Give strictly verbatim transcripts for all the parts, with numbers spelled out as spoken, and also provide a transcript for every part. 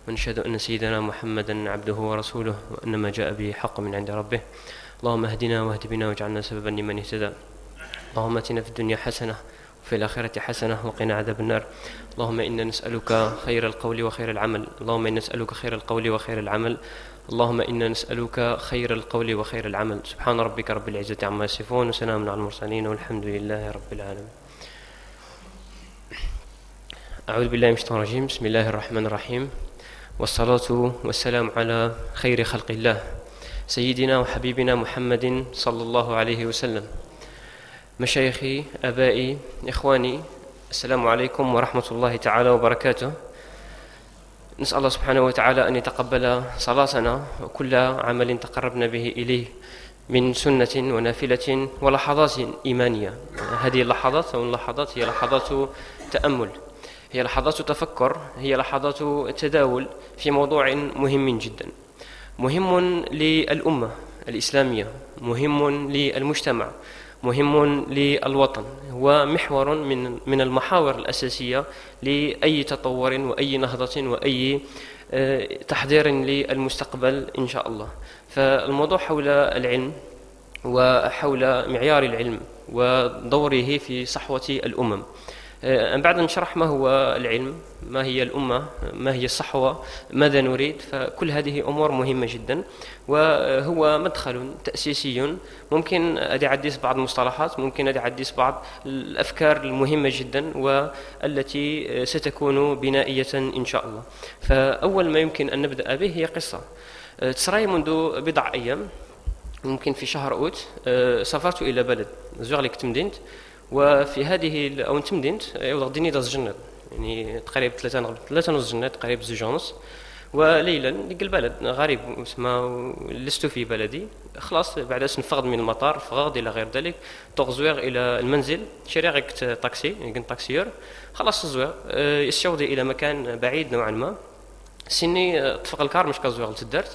ونشهد أن سيدنا محمدا عبده ورسوله، وأن ما جاء به حق من عند ربه. اللهم اهدنا واهد بنا واجعلنا سببا لمن اهتدى. اللهم اتنا في الدنيا حسنة وفي الآخرة حسنة وقنا عذاب النار. اللهم إنا نسألك خير القول وخير العمل. اللهم إنا نسألك خير القول وخير العمل. اللهم إنا نسألك خير القول وخير العمل. سبحان ربك رب العزة عما يصفون، وسلام على المرسلين، والحمد لله رب العالمين. أعوذ بالله من الشيطان الرجيم. بسم الله الرحمن الرحيم، والصلاة والسلام على خير خلق الله سيدنا وحبيبنا محمد صلى الله عليه وسلم. مشايخي، أبائي، إخواني، السلام عليكم ورحمة الله تعالى وبركاته. نسأل الله سبحانه وتعالى أن يتقبل صلاتنا وكل عمل تقربنا به إليه من سنة ونافلة ولحظات إيمانية. هذه اللحظات أو اللحظات هي لحظات تأمل، هي لحظات تفكر، هي لحظات تداول في موضوع مهم جدا، مهم للأمة الإسلامية، مهم للمجتمع، مهم للوطن، هو محور من من المحاور الأساسية لأي تطور وأي نهضة وأي تحضير للمستقبل إن شاء الله. فالموضوع حول العلم وحول معيار العلم ودوره في صحوة الأمم. بعد أن نشرح ما هو العلم، ما هي الأمة، ما هي الصحوة، ماذا نريد، فكل هذه أمور مهمة جدا، وهو مدخل تأسيسي. ممكن أدي أحدث بعض المصطلحات، ممكن أدي أحدث بعض الأفكار المهمة جدا والتي ستكون بنائية إن شاء الله. فأول ما يمكن أن نبدأ به هي قصة تصري منذ بضع أيام، ممكن في شهر أوت. سافرت إلى بلد زوغليك تمدينت، وفي هذه أو تمدينت يوضغديني داز جنة، يعني تقريبا ثلاثة ثلاثة ونص جنة، تقريبا زوج ونص. وليلا لقى البلد غريب اسمه لست في بلدي. خلاص بعد نفقد من المطار فغاد إلى غير ذلك، تغزوير إلى المنزل، شري غيكت طاكسي، كنت طاكسيور. خلاص زوير يسشودي إلى مكان بعيد نوعا ما. سني طفق الكار مش كزوير تدرت،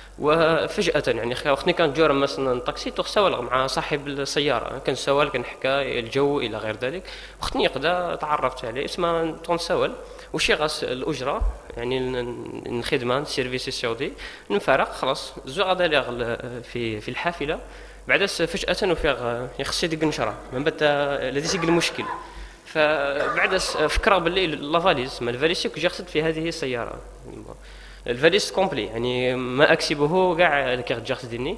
وفجأة يعني وقتني كان جور مثلا طاكسي تسولغ مع صاحب السيارة، كان سوال كنحكى الجو إلى غير ذلك. وقتني قدا تعرفت عليه اسمه تونسول وشي غاس الأجرة، يعني الخدمة السيرفيس السعودي نفارق. خلاص زو غادا لي في في الحافلة، بعد فجأة وفيغ يخصي ديك نشرة من بدا الذي سيق المشكل. فبعد فكرة باللي لافاليز ما الفاليس كي جاخد في هذه السيارة، الفاليس كومبلي، يعني ما اكسبه كاع كي غتجاخد ديني،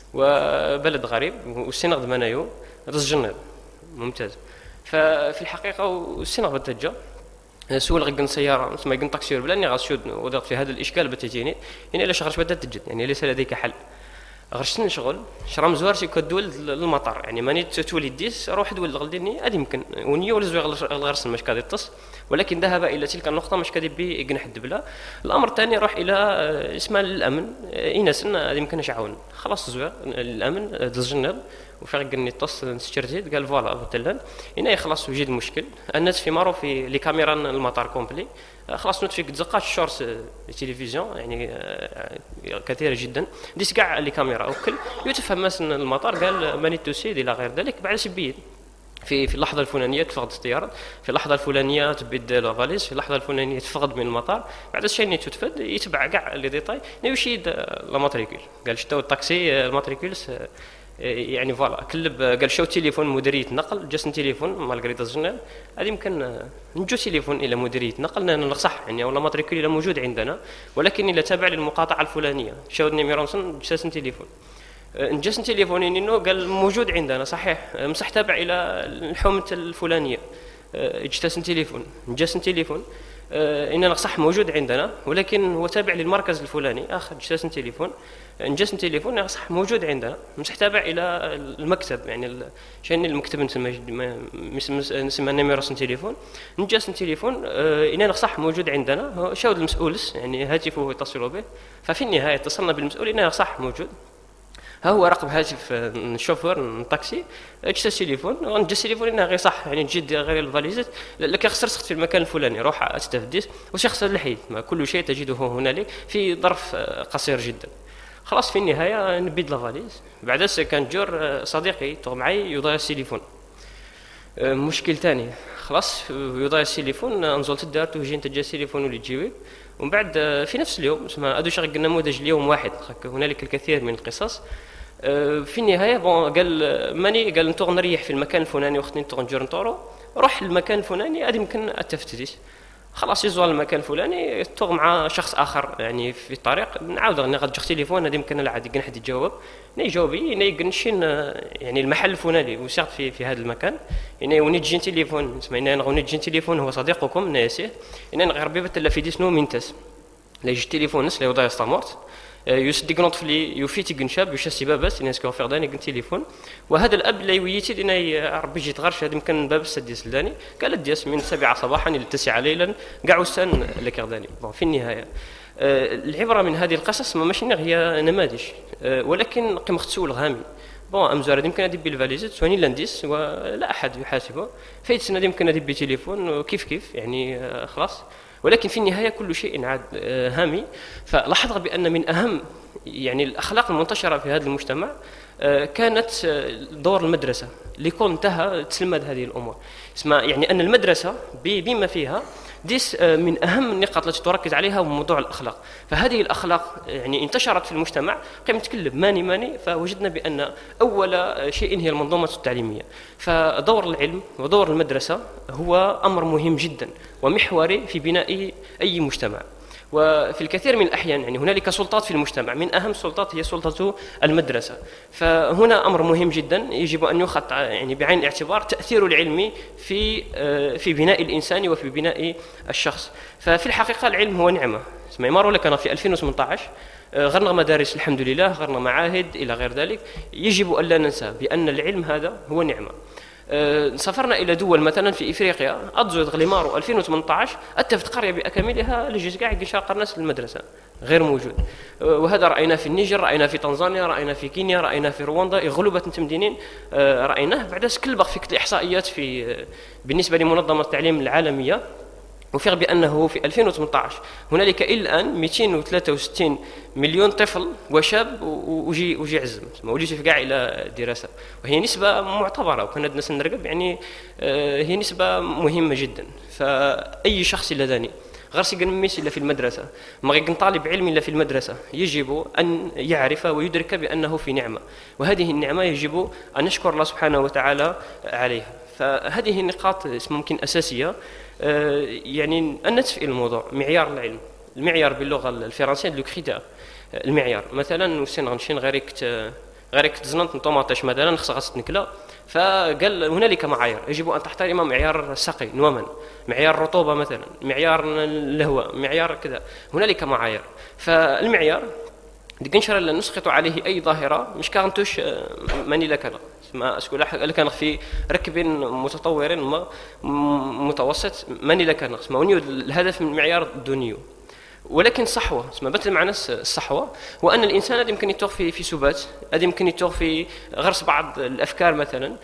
وبلد غريب والسينغ منايو رز جنب ممتاز. ففي الحقيقه والسينغ بتجا سول غيكن سياره اسمها غن طاكسيور بلاني غاشود وضغط في هذا الاشكال بتجيني، يعني الا شغلش بدات تجد، يعني ليس لديك حل. غرشت نشغل شرام زوار شي كدول للمطار، يعني ماني تولي ديس روح دول غلديني هذه يمكن ونيو ولا زوير الغرس مش كادي تص، ولكن ذهب الى تلك النقطه مش كادي بي يقنح الدبله. الامر الثاني روح الى اسمها الامن، ايناس هذه يمكن نشعون. خلاص زوير الامن الجنب وفي غني تص نستشرتي قال فوالا مثلا هنا خلاص وجد مشكل. الناس في مارو في لي كاميرا المطار كومبلي، خلاص نوتفيك تزقات الشورس التلفزيون يعني كثيره جدا، ديس كاع لي كاميرا وكل يتفهم مثلا المطار قال ماني توسيد الى غير ذلك. بعد سبيل في في اللحظه الفلانيه تفقد الطياره، في اللحظه الفلانيه تبد لافاليز، في اللحظه الفلانيه تفقد من المطار. بعد الشيء اللي تتفد يتبع كاع لي ديتاي يشيد لا ماتريكول، قال شتو الطاكسي الماتريكولس يعني فوالا كلب، قال شو تليفون مديريه نقل جاسن تليفون مالغري الجنال هذه يمكن نجو تليفون الى مديريه نقل صح يعني ولا ماتريكول الى موجود عندنا، ولكن الى تابع للمقاطعه الفلانيه شاو نيميرونسن جاسن تليفون نجاسن تليفون انه قال موجود عندنا صحيح مصح تابع الى الحومه الفلانيه اجتاسن تليفون نجاسن تليفون اننا صح موجود عندنا، ولكن هو تابع للمركز الفلاني اخر جاسن تليفون نجاسن تليفون صح موجود عندنا مصح تابع الى المكتب، يعني شان المكتب نسمى نسمى نيميراسن تليفون نجاسن تليفون اننا صح موجود عندنا. شاود المسؤول يعني هاتفه يتصل به، ففي النهايه اتصلنا بالمسؤول انه صح موجود. ها هو رقم هاتف الشوفور الطاكسي اجت التليفون ونجي التليفون انه غير صح يعني تجد غير الفاليزات لك خسرت في المكان الفلاني روح استفديت وشخص الحيد ما كل شيء تجده هنالك في ظرف قصير جدا. خلاص في النهايه نبيد لافاليز. بعد كان جور صديقي تو معي يضيع التليفون مشكل ثاني خلاص يضيع التليفون، نزول تدار توجي انت جا التليفون اللي تجيبه، ومن بعد في نفس اليوم اسمها ادو شغل نموذج اليوم واحد. هنالك الكثير من القصص. في النهايه بون قال ماني قال نتوغ نريح في المكان الفلاني وقت نتوغ نجور نطورو، روح المكان الفلاني غادي يمكن التفتيش، خلاص يزوال المكان الفلاني توغ مع شخص اخر يعني في الطريق، نعاود غادي نجي تليفون هذه يمكن لا عاد يقن حد يجاوب ني جاوبي ني يقنشين يعني المحل الفلاني وساعد في في هذا المكان يعني وني تجي تليفون سمعنا نغوني تجي تليفون هو صديقكم ناسيه ان غير بيبت لا في ديسنو من تاس لا يجي تليفون نس لا وضع استمرت يصدق نطف لي يوفيتي كنشاب يشسي بابس الناس كيف فرداني كن تليفون، وهذا الاب لا يويتي لنا ربي يجي تغرش هذا يمكن باب السديس لداني قال الدياس من سبعة صباحا الى التاسعة ليلا كاع وسان لكرداني. في النهايه العبره من هذه القصص ما ماشي هي نماذج ولكن قيمه تسول غامي. بون امزار يمكن هذه بالفاليزات سوني لانديس ولا احد يحاسبه فايت سنه يمكن هذه بتليفون كيف كيف يعني خلاص، ولكن في النهايه كل شيء عاد هامي. فلاحظت بان من اهم يعني الاخلاق المنتشره في هذا المجتمع كانت دور المدرسه اللي كون انتهى تسلمد هذه الامور. اسمع يعني ان المدرسه بما فيها ديس من اهم النقاط التي تركز عليها موضوع الاخلاق. فهذه الاخلاق يعني انتشرت في المجتمع قيم نتكلم ماني ماني فوجدنا بان اول شيء هي المنظومه التعليميه. فدور العلم ودور المدرسه هو امر مهم جدا ومحوري في بناء اي مجتمع. وفي الكثير من الأحيان يعني هنالك سلطات في المجتمع، من أهم السلطات هي سلطة المدرسة. فهنا أمر مهم جدا يجب أن يؤخذ يعني بعين الاعتبار تأثير العلم في في بناء الإنسان وفي بناء الشخص. ففي الحقيقة العلم هو نعمة. اسمعي مارو لك أنا في ألفين وثمانية عشر غرنا مدارس الحمد لله، غرنا معاهد إلى غير ذلك. يجب أن لا ننسى بأن العلم هذا هو نعمة. سافرنا الى دول مثلا في افريقيا ادزود غليمارو ألفين وثمانية عشر اتفت قريه باكملها لجيت كاع يشارك الناس للمدرسه غير موجود. وهذا راينا في النيجر، راينا في تنزانيا، راينا في كينيا، راينا في رواندا غلبت نتمدينين رايناه بعد كلبق في الاحصائيات في بالنسبه لمنظمه التعليم العالميه. وفيغ بأنه في ألفين وثمانية عشر هنالك إلى الآن مئتين وثلاثة وستين مليون طفل وشاب وجي وجي عزم وليش في كاع إلى دراسة، وهي نسبة معتبرة وكنا الناس نرقب يعني هي نسبة مهمة جدا. فأي شخص لداني غير سيقنميس إلا في المدرسة، ما غيكن طالب علم إلا في المدرسة، يجب أن يعرف ويدرك بأنه في نعمة، وهذه النعمة يجب أن نشكر الله سبحانه وتعالى عليها. فهذه النقاط ممكن أساسية يعني أن نتفئ الموضوع. معيار العلم، المعيار باللغة الفرنسية لو كريتير، المعيار مثلا وسين غنشين غيرك غيرك تزنط طوماطيش مثلا خصها نكلا، فقال هنالك معايير يجب ان تحترم معيار السقي نوما، معيار الرطوبه مثلا، معيار الهواء، معيار كذا، هنالك معايير. فالمعيار ديكنشر لا نسقط عليه اي ظاهره مش كانتوش ماني لك انا ما اسكو لك في ركب متطور متوسط ماني لك انا ما الهدف من المعيار الدنيو. ولكن صحوه اسمها بث معنى الصحوه هو ان الانسان هذا يمكن يتوغ في في سبات، هذا يمكن يتوغ في غرس بعض الافكار مثلا.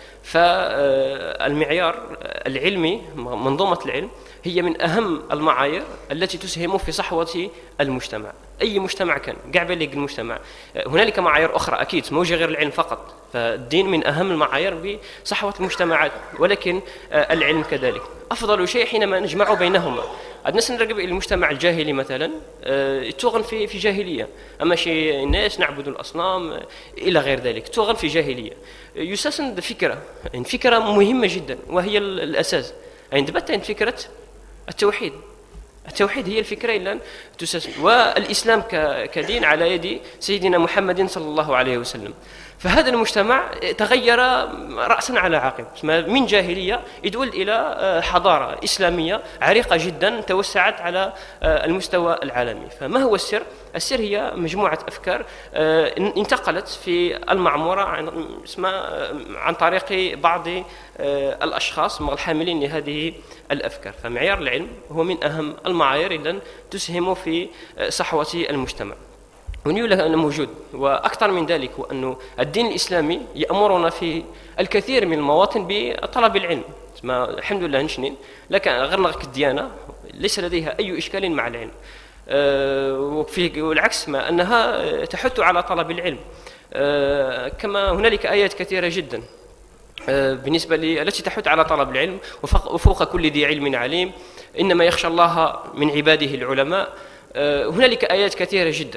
فالمعيار العلمي منظومه العلم هي من اهم المعايير التي تسهم في صحوه المجتمع، اي مجتمع كان كاع بالك المجتمع. هنالك معايير اخرى اكيد موجه غير العلم فقط، فالدين من اهم المعايير بصحوه المجتمعات، ولكن العلم كذلك افضل شيء حينما نجمع بينهما. الناس نرقب المجتمع الجاهلي مثلا توغن في في جاهليه، اما شي الناس نعبد الاصنام الى غير ذلك، توغن في جاهليه. يساسن فكره يعني فكره مهمه جدا وهي الاساس، يعني دبت فكره التوحيد. التوحيد هي الفكره اللي تساس، والاسلام كدين على يد سيدنا محمد صلى الله عليه وسلم. فهذا المجتمع تغير رأسا على عقب من جاهلية يدول إلى حضارة إسلامية عريقة جدا توسعت على المستوى العالمي. فما هو السر؟ السر هي مجموعة أفكار انتقلت في المعمورة عن, عن طريق بعض الأشخاص الحاملين لهذه الأفكار. فمعيار العلم هو من أهم المعايير التي تسهم في صحوة المجتمع. ونقول أنه موجود، وأكثر من ذلك هو أنه الدين الإسلامي يأمرنا في الكثير من المواطن بطلب العلم. الحمد لله نشنين لكن غير نغك الديانة ليس لديها أي إشكال مع العلم، أه وفي والعكس ما أنها تحث على طلب العلم. أه كما هنالك آيات كثيرة جدا بالنسبة لي التي تحث على طلب العلم، وفوق كل ذي علم عليم، إنما يخشى الله من عباده العلماء. هنالك آيات كثيرة جدا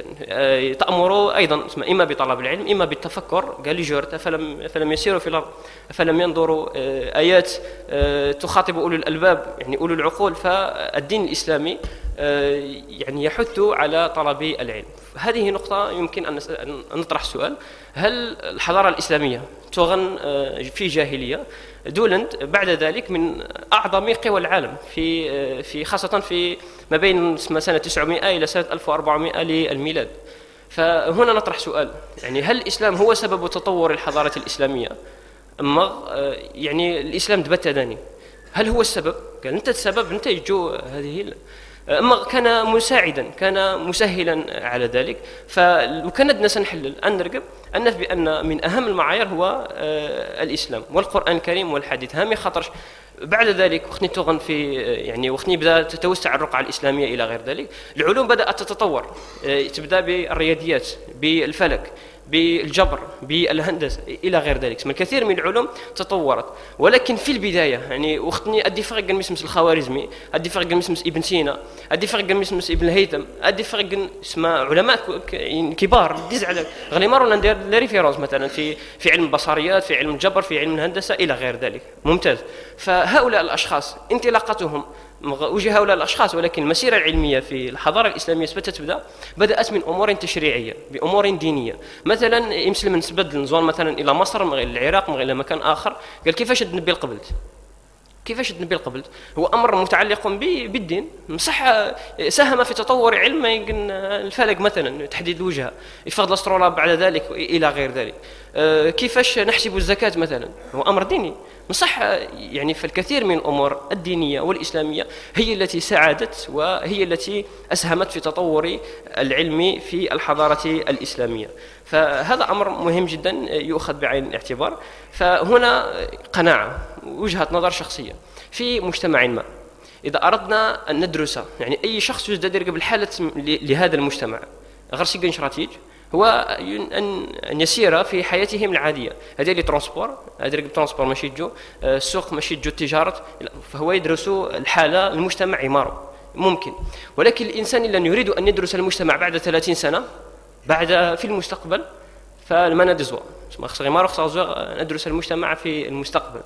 تأمر أيضا إما بطلب العلم إما بالتفكر. قال لي جورت فلم, فلم يسيروا في الأرض فلم ينظروا. آيات تخاطب أولو الألباب يعني أولو العقول. فالدين الإسلامي يعني يحث على طلب العلم. هذه نقطة يمكن أن نطرح سؤال: هل الحضارة الإسلامية تغن في جاهلية؟ دولند بعد ذلك من أعظم قوى العالم في في خاصة في ما بين سنة تسعمائة إلى سنة ألف وأربعمائة للميلاد. فهنا نطرح سؤال: يعني هل الإسلام هو سبب تطور الحضارة الإسلامية؟ أما يعني الإسلام دبتداني، هل هو السبب؟ قال أنت السبب، أنت يجو هذه. أما كان مساعدا، كان مسهلا على ذلك. فكان نحلل أن نرقب أن بأن من أهم المعايير هو الإسلام والقرآن الكريم والحديث. هامي خاطرش بعد ذلك وقتني تغن في يعني وقتني بدأ تتوسع الرقعة الإسلامية إلى غير ذلك، العلوم بدأت تتطور. تبدأ بالرياضيات، بالفلك، بالجبر، بالهندسة إلى غير ذلك. الكثير من العلوم تطورت، ولكن في البداية يعني وقتني أدي فرق مسمس الخوارزمي، أدي فرق مسمس ابن سينا، أدي فرق مسمس ابن الهيثم، أدي فرق اسمه علماء كبار ديز على غليمار ندير ريفيرونس مثلا في في علم البصريات، في علم الجبر، في علم الهندسة إلى غير ذلك. ممتاز. فهؤلاء الأشخاص انطلاقتهم وجه هؤلاء الأشخاص، ولكن المسيرة العلمية في الحضارة الإسلامية تبدأ بدأت من أمور تشريعية بأمور دينية. مثلا يمسلم نسبد نزون مثلا إلى مصر من العراق من إلى مكان آخر. قال كيفاش النبي قبلت؟ كيفاش النبي قبلت؟ هو أمر متعلق بالدين. صح ساهم في تطور علم الفلك مثلا، تحديد الوجهة، إفاض الاسترولاب بعد ذلك إلى غير ذلك. كيفاش نحسب الزكاة مثلا، هو أمر ديني. صح يعني فالكثير من الأمور الدينية والإسلامية هي التي ساعدت وهي التي أسهمت في تطور العلم في الحضارة الإسلامية. فهذا أمر مهم جدا يؤخذ بعين الاعتبار. فهنا قناعة، وجهة نظر شخصية في مجتمع ما، إذا أردنا أن ندرس يعني أي شخص يجد يرقب الحالة لهذا المجتمع غير سيقن شراتيج، هو أن يسير في حياتهم العادية. هذا اللي ترانسبور، هذا اللي ترانسبور ماشي جو السوق، ماشي جو التجارة، فهو يدرس الحالة المجتمع عماره ممكن. ولكن الإنسان اللي يريد أن يدرس المجتمع بعد ثلاثين سنة بعد في المستقبل فما ندزوا غير ندرس المجتمع في المستقبل.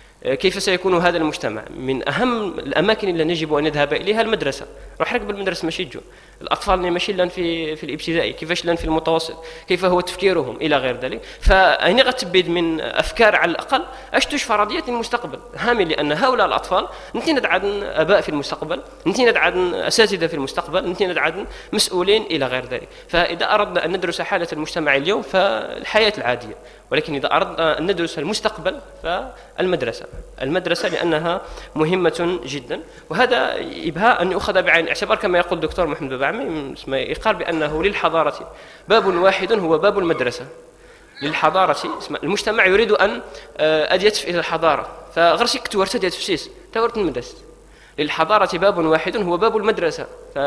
كيف سيكون هذا المجتمع؟ من أهم الأماكن اللي نجب أن نذهب إليها المدرسة. راح نركب المدرسة ماشي جو الأطفال ماشي لان في في الابتدائي، كيفاش لان في المتوسط، كيف هو تفكيرهم إلى غير ذلك. فهنا غتبيد من أفكار على الأقل أش تشوف فرضيات المستقبل هامي، لأن هؤلاء الأطفال نتي ندعن أباء في المستقبل، نتي ندعن أساتذة في المستقبل، نتي ندعن مسؤولين إلى غير ذلك. فإذا أردنا أن ندرس حالة المجتمع اليوم فالحياة العادية، ولكن إذا أردنا أن ندرس المستقبل فالمدرسة المدرسة لأنها مهمة جدا. وهذا يبها أن يؤخذ بعين الاعتبار كما يقول الدكتور محمد بابعمي، يقال بأنه للحضارة باب واحد هو باب المدرسة. للحضارة المجتمع يريد أن أديت إلى الحضارة فغرسك تورت تفسيس تورت المدرسة. للحضارة باب واحد هو باب المدرسة.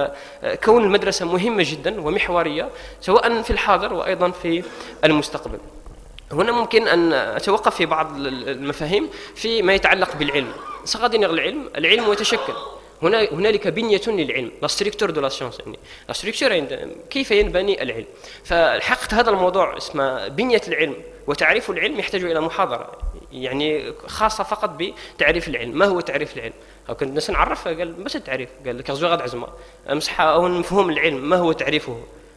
فكون المدرسة مهمة جدا ومحورية سواء في الحاضر وأيضا في المستقبل. هنا ممكن أن أتوقف في بعض المفاهيم فيما يتعلق بالعلم. سغادين العلم العلم يتشكل، هنا هنالك بنية للعلم، لا ستركتور دو لا سيونس، يعني لا ستركتور كيف ينبني العلم. فالحقيقة هذا الموضوع اسمه بنية العلم وتعريف العلم يحتاج إلى محاضرة يعني خاصة فقط بتعريف العلم. ما هو تعريف العلم؟ أو كنت الناس نعرف قال بس التعريف، قال لك غزوة غد عزمة أمسح أو مفهوم العلم ما هو تعريفه،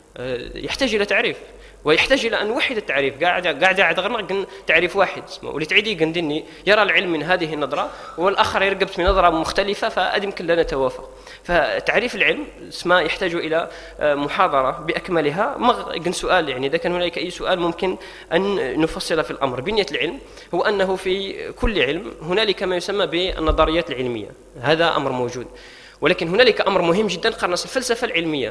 يحتاج إلى تعريف ويحتاج إلى أن وحد التعريف. قاعد قاعد قاعد غير تعريف واحد اسمه ولي تعيدي قندني يرى العلم من هذه النظرة والآخر يرقبت من نظرة مختلفة فأدم كلنا نتوافق. فتعريف العلم اسمه يحتاج إلى محاضرة بأكملها. ما سؤال يعني إذا كان هناك أي سؤال ممكن أن نفصل في الأمر. بنية العلم هو أنه في كل علم هنالك ما يسمى بالنظريات العلمية، هذا أمر موجود. ولكن هنالك أمر مهم جدا قرنس الفلسفة العلمية.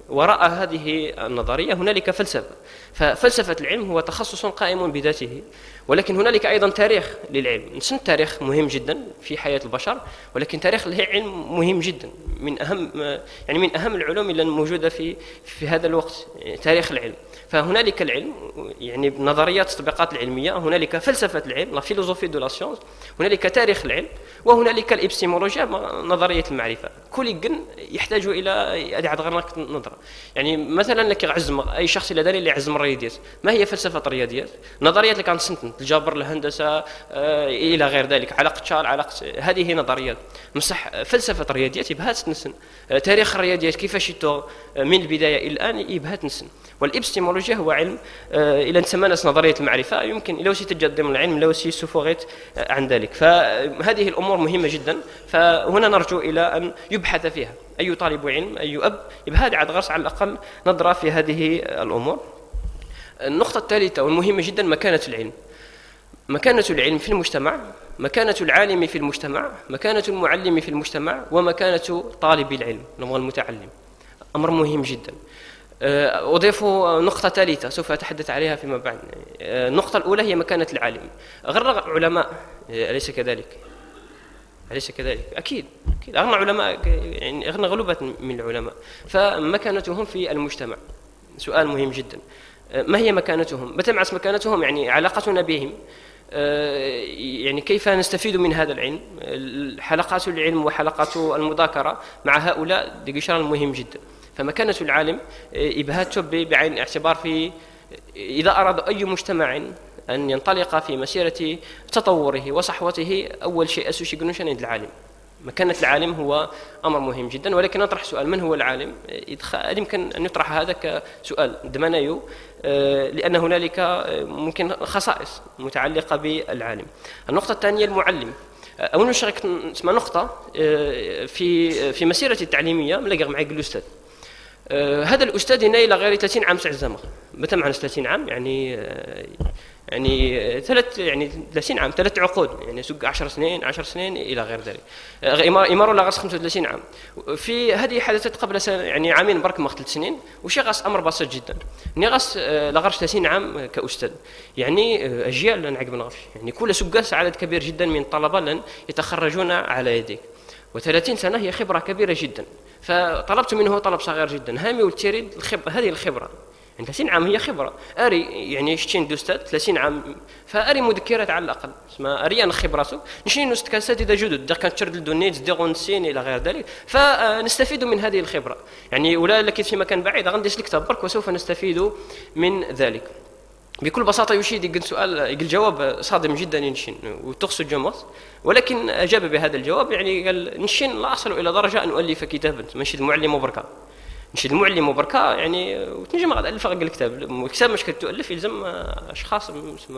وراء هذه النظرية هنالك فلسفة. ففلسفة العلم هو تخصص قائم بذاته، ولكن هنالك أيضا تاريخ للعلم. نسن التاريخ مهم جدا في حياة البشر، ولكن تاريخ العلم مهم جدا، من أهم يعني من أهم العلوم اللي موجودة في في هذا الوقت، تاريخ العلم. فهنالك العلم يعني نظريات التطبيقات العلمية، هنالك فلسفة العلم لا فيلوزوفي دو لا سيونس، هنالك تاريخ العلم، وهنالك الإبستيمولوجيا نظرية المعرفة. كل جن يحتاج إلى إعادة نظرة. يعني مثلا لك عزم أي شخص إلى دليل عزم الرياضيات، ما هي فلسفة الرياضيات؟ نظريات اللي كانت سنتن الجبر الهندسة آه إلى غير ذلك، علاقة شال علاقة، هذه نظريات. مصح فلسفة الرياضيات يبهات تنسن، آه تاريخ الرياضيات كيفاش يتو من البداية إلى الآن يبهات تنسن. والإبستيمولوجيا هو علم آه إلى نسمى نظرية المعرفة، يمكن إلى وسي تجد ضمن العلم لو سي سفوغيت آه عن ذلك. فهذه الأمور مهمة جدا، فهنا نرجو إلى أن يبحث فيها أي طالب علم أي أب يبهاد عاد غرس على الأقل نظرة في هذه الأمور. النقطة الثالثة والمهمة جدا مكانة العلم. مكانة العلم في المجتمع، مكانة العالم في المجتمع، مكانة المعلم في المجتمع، ومكانة طالب العلم المتعلم. أمر مهم جدا. أضيف نقطة ثالثة سوف أتحدث عليها فيما بعد. النقطة الأولى هي مكانة العالم. غير علماء، أليس كذلك؟ أليس كذلك؟ أكيد أكيد أغنى علماء، يعني أغنى غلبة من العلماء، فمكانتهم في المجتمع سؤال مهم جدا. ما هي مكانتهم؟ متى نعرف مكانتهم؟ يعني علاقتنا بهم، يعني كيف نستفيد من هذا العلم، حلقات العلم وحلقات المذاكرة مع هؤلاء دي شيء مهم جدا. فمكانة العالم إبهاته بعين الاعتبار في إذا أراد أي مجتمع أن ينطلق في مسيرة تطوره وصحوته، أول شيء أسوشي قنوشان عند العالم. مكانة العالم هو أمر مهم جدا. ولكن نطرح سؤال: من هو العالم؟ يمكن أن يطرح هذا كسؤال دمنايو، لأن هنالك ممكن خصائص متعلقة بالعالم. النقطة الثانية المعلم. أول نشارك اسمها نقطة في في مسيرة التعليمية ملقى معي الأستاذ. هذا الأستاذ هنا إلى غير ثلاثين عام تعزمه. متى معنى ثلاثين عام؟ يعني يعني ثلاث يعني ثلاثين عام، ثلاث عقود، يعني سوق عشر سنين عشر سنين إلى غير ذلك. إمارة لا غاس خمسة وثلاثين عام. في هذه حدثت قبل سنة يعني عامين برك ما ثلاث سنين، وشي غاس أمر بسيط جدا. نغاس لا غاس ثلاثين عام كأستاذ، يعني أجيال لن عقب نغفش، يعني كل سوق عدد كبير جدا من الطلبة لن يتخرجون على يديك. وثلاثين سنة هي خبرة كبيرة جدا. فطلبت منه طلب صغير جدا، هامي وتريد الخبرة، هذه الخبرة يعني ثلاثين عام هي خبرة. أري يعني شتين دوستات ثلاثين عام، فأري مذكرات على الأقل اسمها أريان خبرته نشين نستكاسات إذا جدد ده كانت تشرد الدونيت ديغون سين إلى غير ذلك، فنستفيد من هذه الخبرة. يعني ولا لك في مكان بعيد غندي الكتاب برك وسوف نستفيد من ذلك. بكل بساطة يشيد يقول سؤال، يقول جواب صادم جدا ينشين وتقصد جمص، ولكن أجاب بهذا الجواب. يعني قال نشين لا أصل إلى درجة أن أؤلف كتابا ماشي المعلم وبركة، ماشي المعلم وبركة يعني وتنجم غاد ألف غير الكتاب. الكتاب مش كتؤلف يلزم أشخاص.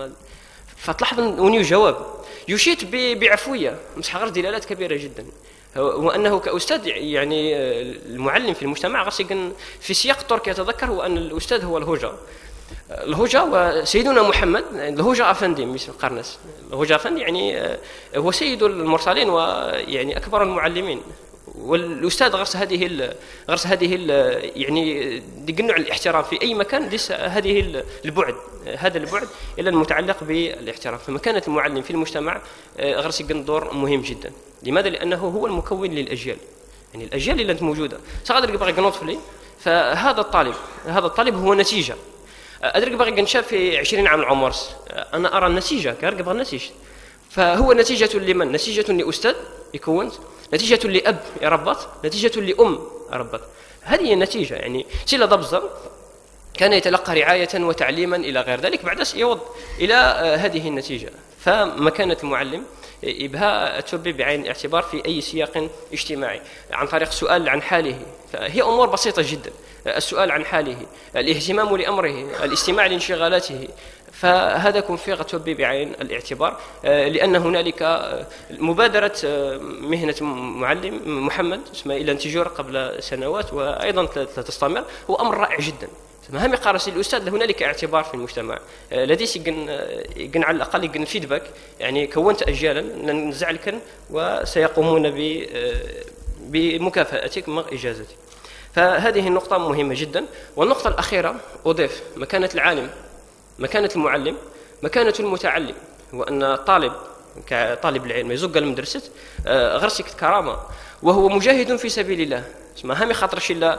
فتلاحظ ونيو جواب يشيد بعفوية مسح غير دلالات كبيرة جدا، وأنه كأستاذ يعني المعلم في المجتمع غسيقن في سياق تركي يتذكر هو أن الأستاذ هو الهوجة. الهوجة وسيدنا محمد، الهوجة أفندي مثل قرنس، الهوجة أفندي يعني هو سيد المرسلين ويعني أكبر المعلمين. والاستاذ غرس هذه ال غرس هذه ال يعني دقنوع الاحترام في اي مكان، ليس هذه البعد هذا البعد الا المتعلق بالاحترام. فمكانه المعلم في المجتمع غرس يقن دور مهم جدا. لماذا؟ لانه هو المكون للاجيال، يعني الاجيال اللي انت موجوده صغير باغي نوض لي. فهذا الطالب هذا الطالب هو نتيجه. ادرك باغي نشاف في عشرين عام العمر، انا ارى النتيجه كارك باغي النتيجه. فهو نتيجه لمن؟ نتيجه لاستاذ يكون، نتيجة لأب ربط، نتيجة لأم ربط. هذه هي النتيجة. يعني سيلا ضبزر كان يتلقى رعاية وتعليما إلى غير ذلك، بعد يوض إلى هذه النتيجة. فمكانة المعلم إبهاء تربي بعين الاعتبار في أي سياق اجتماعي عن طريق سؤال عن حاله. فهي أمور بسيطة جدا، السؤال عن حاله، الاهتمام لأمره، الاستماع لانشغالاته. فهذا يكون في تربي بعين الاعتبار، لأن هنالك مبادرة مهنة معلم محمد اسمها إلى انتجور قبل سنوات وأيضا تستمر، هو أمر رائع جدا. مهم قارس الأستاذ هنالك اعتبار في المجتمع، لديس يقن يقن على الأقل يقن فيدباك، يعني كونت أجيالا نزعلك وسيقومون بمكافأتك مع إجازتك. فهذه النقطة مهمة جدا. والنقطة الأخيرة أضيف مكانة العالم، مكانة المعلم، مكانة المتعلم، وأن الطالب كطالب العلم يزق المدرسة غرسك كرامة وهو مجاهد في سبيل الله، ما هم يخاطرش الا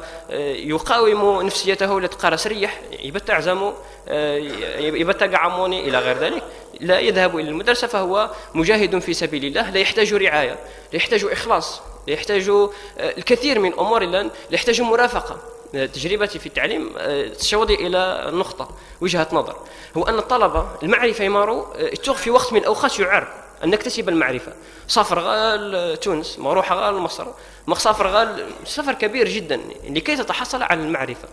يقاوم نفسيته ولا تقارا سريح يبتع زامو يبتع عموني الى غير ذلك، لا يذهب الى المدرسه فهو مجاهد في سبيل الله، لا يحتاج رعايه، لا يحتاج اخلاص، لا يحتاج الكثير من امور، لا يحتاج مرافقه. تجربتي في التعليم تشودي الى نقطه وجهه نظر، هو ان الطلبه المعرفه يماروا في وقت من الاوقات يعر أن نكتسب المعرفة. سافر غال تونس، مروح غال مصر، مخسافر غال سفر كبير جدا لكي تتحصل على المعرفة.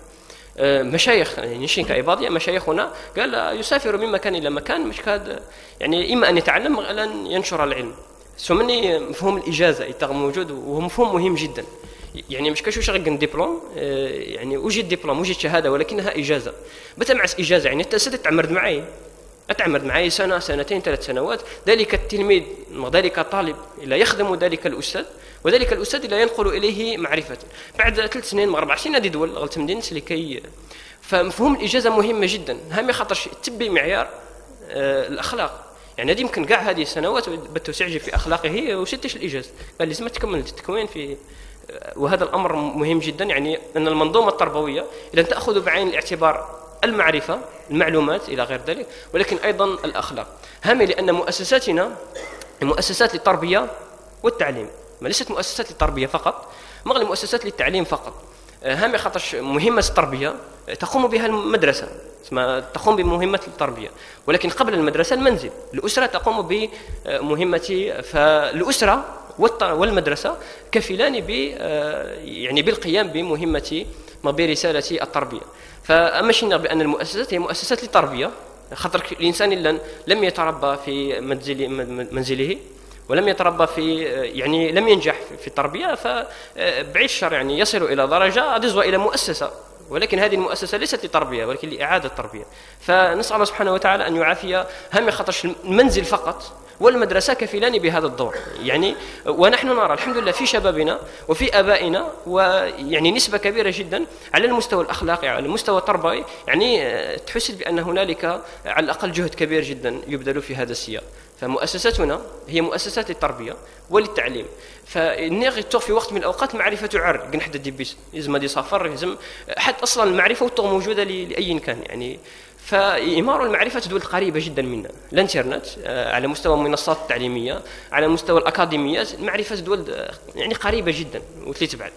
مشايخ نشين كعباضية مشايخنا قال يسافر من مكان إلى مكان مش كاد يعني إما أن يتعلم أو أن ينشر العلم. سمني مفهوم الإجازة يتغ موجود وهو مفهوم مهم جدا، يعني مش كشو شغل دبلوم، يعني وجد دبلوم وجد شهادة ولكنها إجازة. بتمعس إجازة يعني أنت ستتعمرد معي أتعمد معي سنة سنتين ثلاث سنوات، ذلك التلميذ وذلك الطالب لا يخدم ذلك الأستاذ، وذلك الأستاذ لا ينقل إليه معرفة. بعد ثلاث سنين أربع سنين هذه دول غلط مدينس لكي. فمفهوم الإجازة مهمة جدا، هم يخاطرش تبي معيار آه الأخلاق، يعني هذه يمكن كاع هذه السنوات بتوسعجي في أخلاقه وستش الإجازة، قال لازم تكمل التكوين في. وهذا الأمر مهم جدا، يعني أن المنظومة التربوية إذا تأخذ بعين الاعتبار المعرفة المعلومات إلى غير ذلك، ولكن أيضا الأخلاق هامة، لأن مؤسساتنا مؤسسات للتربية والتعليم، ما ليست مؤسسات للتربية فقط، ما مؤسسات للتعليم فقط. هامة خاطرش مهمة التربية تقوم بها المدرسة، تقوم بمهمة التربية، ولكن قبل المدرسة المنزل، الأسرة تقوم بمهمة. فالأسرة والمدرسة كفلان ب يعني بالقيام بمهمة برسالة التربية. فأمشينا بأن المؤسسات هي مؤسسات للتربية، خاطر الإنسان اللي لم يتربى في منزل منزله ولم يتربى في يعني لم ينجح في التربية، فبعيد الشر يعني يصل إلى درجة أدزوا إلى مؤسسة، ولكن هذه المؤسسة ليست للتربية ولكن لإعادة التربية. فنسأل الله سبحانه وتعالى أن يعافي هم خاطرش المنزل فقط والمدرسة كفلان بهذا الدور، يعني ونحن نرى الحمد لله في شبابنا وفي آبائنا ويعني نسبة كبيرة جدا على المستوى الأخلاقي على المستوى التربوي، يعني تحس بأن هنالك على الأقل جهد كبير جدا يبذل في هذا السياق. فمؤسساتنا هي مؤسسات للتربية وللتعليم، فنغي في وقت من الأوقات معرفة تعر قنحد الدبيس يزم دي صفر يزم حتى أصلا المعرفة وتغ موجودة لأي كان، يعني فإمار المعرفة تدول قريبة جدا منا. الانترنت على مستوى المنصات التعليمية على مستوى الأكاديميات المعرفة تدول يعني قريبة جدا وتلي تبعد.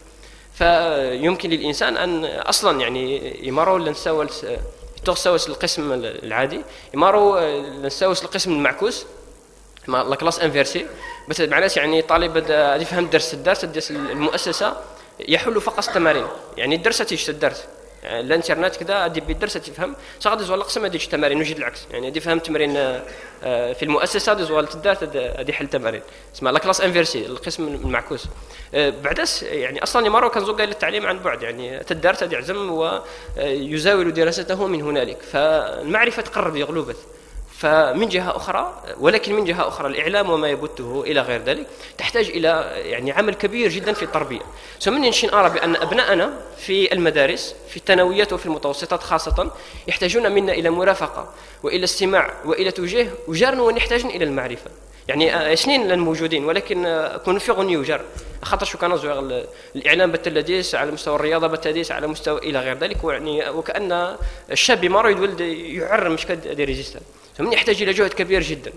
فيمكن للإنسان أن أصلا يعني يماروا لنساوس تغسوس القسم العادي، يماروا لنساوس القسم المعكوس مع لا كلاس انفيرسي، بس معناته يعني طالب بدا يفهم درس الدرس الدرس المؤسسة يحل فقط التمارين، يعني الدرس تيجي الدرس يعني الانترنت كذا ادي بالدرس تفهم صاد زوال القسم ادي تمارين وجد العكس، يعني ادي فهم تمرين في المؤسسه ادي زوال الدرس ادي حل تمارين اسمها لا كلاس انفيرسي القسم المعكوس. بعدس يعني اصلا يمروا كان زوجا للتعليم عن بعد، يعني الدرس ادي يعزم ويزاول دراسته من هنالك، فالمعرفه تقرب يغلوبت. فمن جهة أخرى ولكن من جهة أخرى الإعلام وما يبثه إلى غير ذلك تحتاج إلى يعني عمل كبير جدا في التربية. سمني نشين أرى بأن أبناءنا في المدارس في الثانويات وفي المتوسطات خاصة يحتاجون منا إلى مرافقة وإلى استماع وإلى توجيه وجار ونحتاج إلى المعرفة. يعني سنين لن موجودين ولكن كون في غني وجار خاطر شو كان زوغ الإعلام بالتلديس على مستوى الرياضة بالتلديس على مستوى إلى غير ذلك، يعني وكأن الشاب مرة يولد يعر مش كد دي ريزيستان، فمن يحتاج إلى جهد كبير جدا.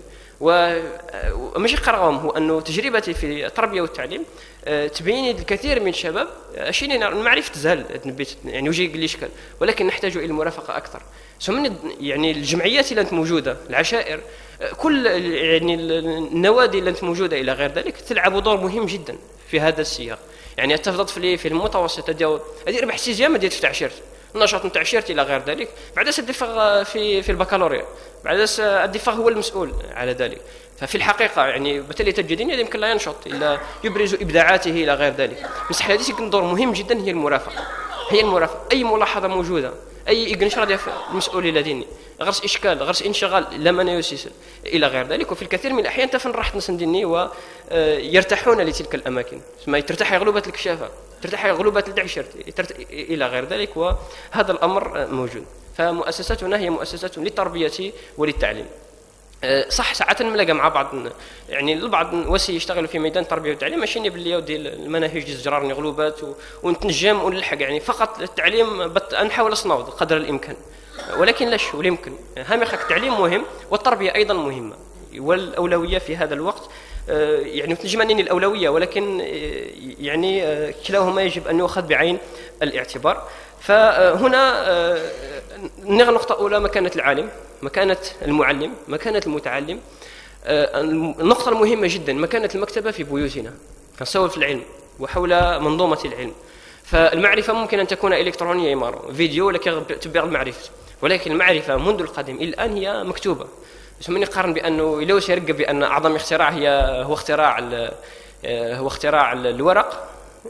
ومش قرغم هو أنه تجربتي في التربية والتعليم تبين الكثير من الشباب أشيني المعرفة تزال يعني وجي يقول لي شكل، ولكن نحتاج إلى المرافقة أكثر. سمن يعني الجمعيات اللي أنت موجودة العشائر كل يعني النوادي اللي أنت موجودة إلى غير ذلك تلعب دور مهم جدا في هذا السياق. يعني تفضل في في المتوسط ديال هذه ربح سيزيام ديال تفتح عشيرت النشاط نتاع عشيرتي الى غير ذلك، بعد الدفاع في في البكالوريا بعد الدفاع هو المسؤول على ذلك. ففي الحقيقه يعني بالتالي تجدين يمكن لا ينشط الا يبرز ابداعاته الى غير ذلك. بس هذه كان دور مهم جدا هي المرافقه، هي المرافقه. اي ملاحظه موجوده اي يقنشر ديال المسؤوليه لديني غرس اشكال غرس انشغال لا من يسيس الى غير ذلك. وفي الكثير من الاحيان تفن راحه نسندني ويرتاحون لتلك الاماكن، ما ترتاح غلوبه الكشافه، ترتاح غلوبه الدعشر الى غير ذلك، وهذا الامر موجود. فمؤسساتنا هي مؤسسات للتربيه وللتعليم. صح ساعات نلاقى مع بعض يعني البعض وسي يشتغلوا في ميدان التربيه والتعليم ماشي باللي ديال المناهج ديال الزجرار غلوبات ونتنجم ونلحق يعني فقط التعليم نحاول اصنعه قدر الامكان، ولكن لاش ولا يمكن هامي خاك التعليم مهم والتربيه ايضا مهمه، والاولويه في هذا الوقت يعني تنجمني الاولويه، ولكن يعني كلاهما يجب ان يؤخذ بعين الاعتبار. فهنا نقطه اولى مكانه العالم، مكانة المعلم، مكانة المتعلم. النقطة المهمة جدا مكانة المكتبة في بيوتنا كنسولف في العلم وحول منظومة العلم. فالمعرفة ممكن أن تكون إلكترونية إمارة فيديو لكن تبيع المعرفة، ولكن المعرفة منذ القديم إلى الآن هي مكتوبة. بس من يقارن بأنه لو سيرقى بأن أعظم اختراع هي هو اختراع هو اختراع الورق،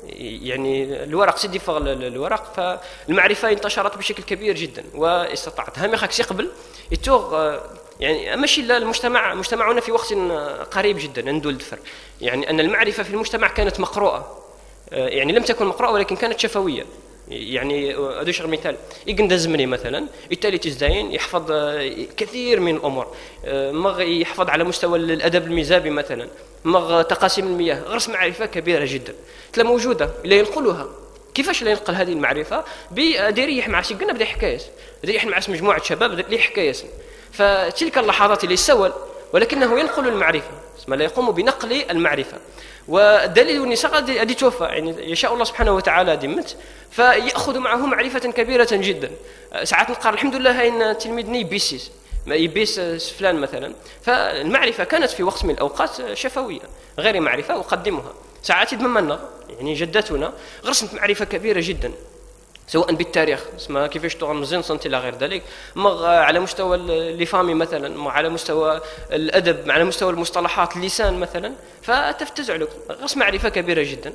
يعني الورق سيدي فوق الورق، فالمعرفه انتشرت بشكل كبير جدا واستطاعت هم خاك قبل يتوغ يعني ماشي لا المجتمع مجتمعنا في وقت قريب جدا ندول الدفر، يعني ان المعرفه في المجتمع كانت مقروءه، يعني لم تكن مقروءه ولكن كانت شفويه. يعني ادوش مثال يقند زمني مثلا التالي تزداين يحفظ كثير من الامور، مغ يحفظ على مستوى الادب الميزابي مثلا، مغ تقاسيم المياه، غرس معرفه كبيره جدا تلا موجوده لا ينقلها. كيفاش لا ينقل هذه المعرفه؟ بيريح مع سي قلنا بدا حكايه يريح مع مجموعه شباب لي حكايه، فتلك اللحظات اللي سول ولكنه ينقل المعرفه، لا يقوم بنقل المعرفه. والدليل النساء غادي توفى يعني يشاء الله سبحانه وتعالى دمت فيأخذ معه معرفة كبيرة جدا. ساعات نلقى الحمد لله هاين تلميذني يبيسيس يبيس فلان مثلا، فالمعرفة كانت في وقت من الأوقات شفوية غير معرفة أقدمها. ساعات يدممنا يعني جداتنا غرست معرفة كبيرة جدا سواء بالتاريخ اسمها كيفاش تغمزين صنت الى غير ذلك، ما على مستوى الليفامي مثلا، ما على مستوى الادب، على مستوى المصطلحات اللسان مثلا، فتفتزع لك غرس معرفه كبيره جدا.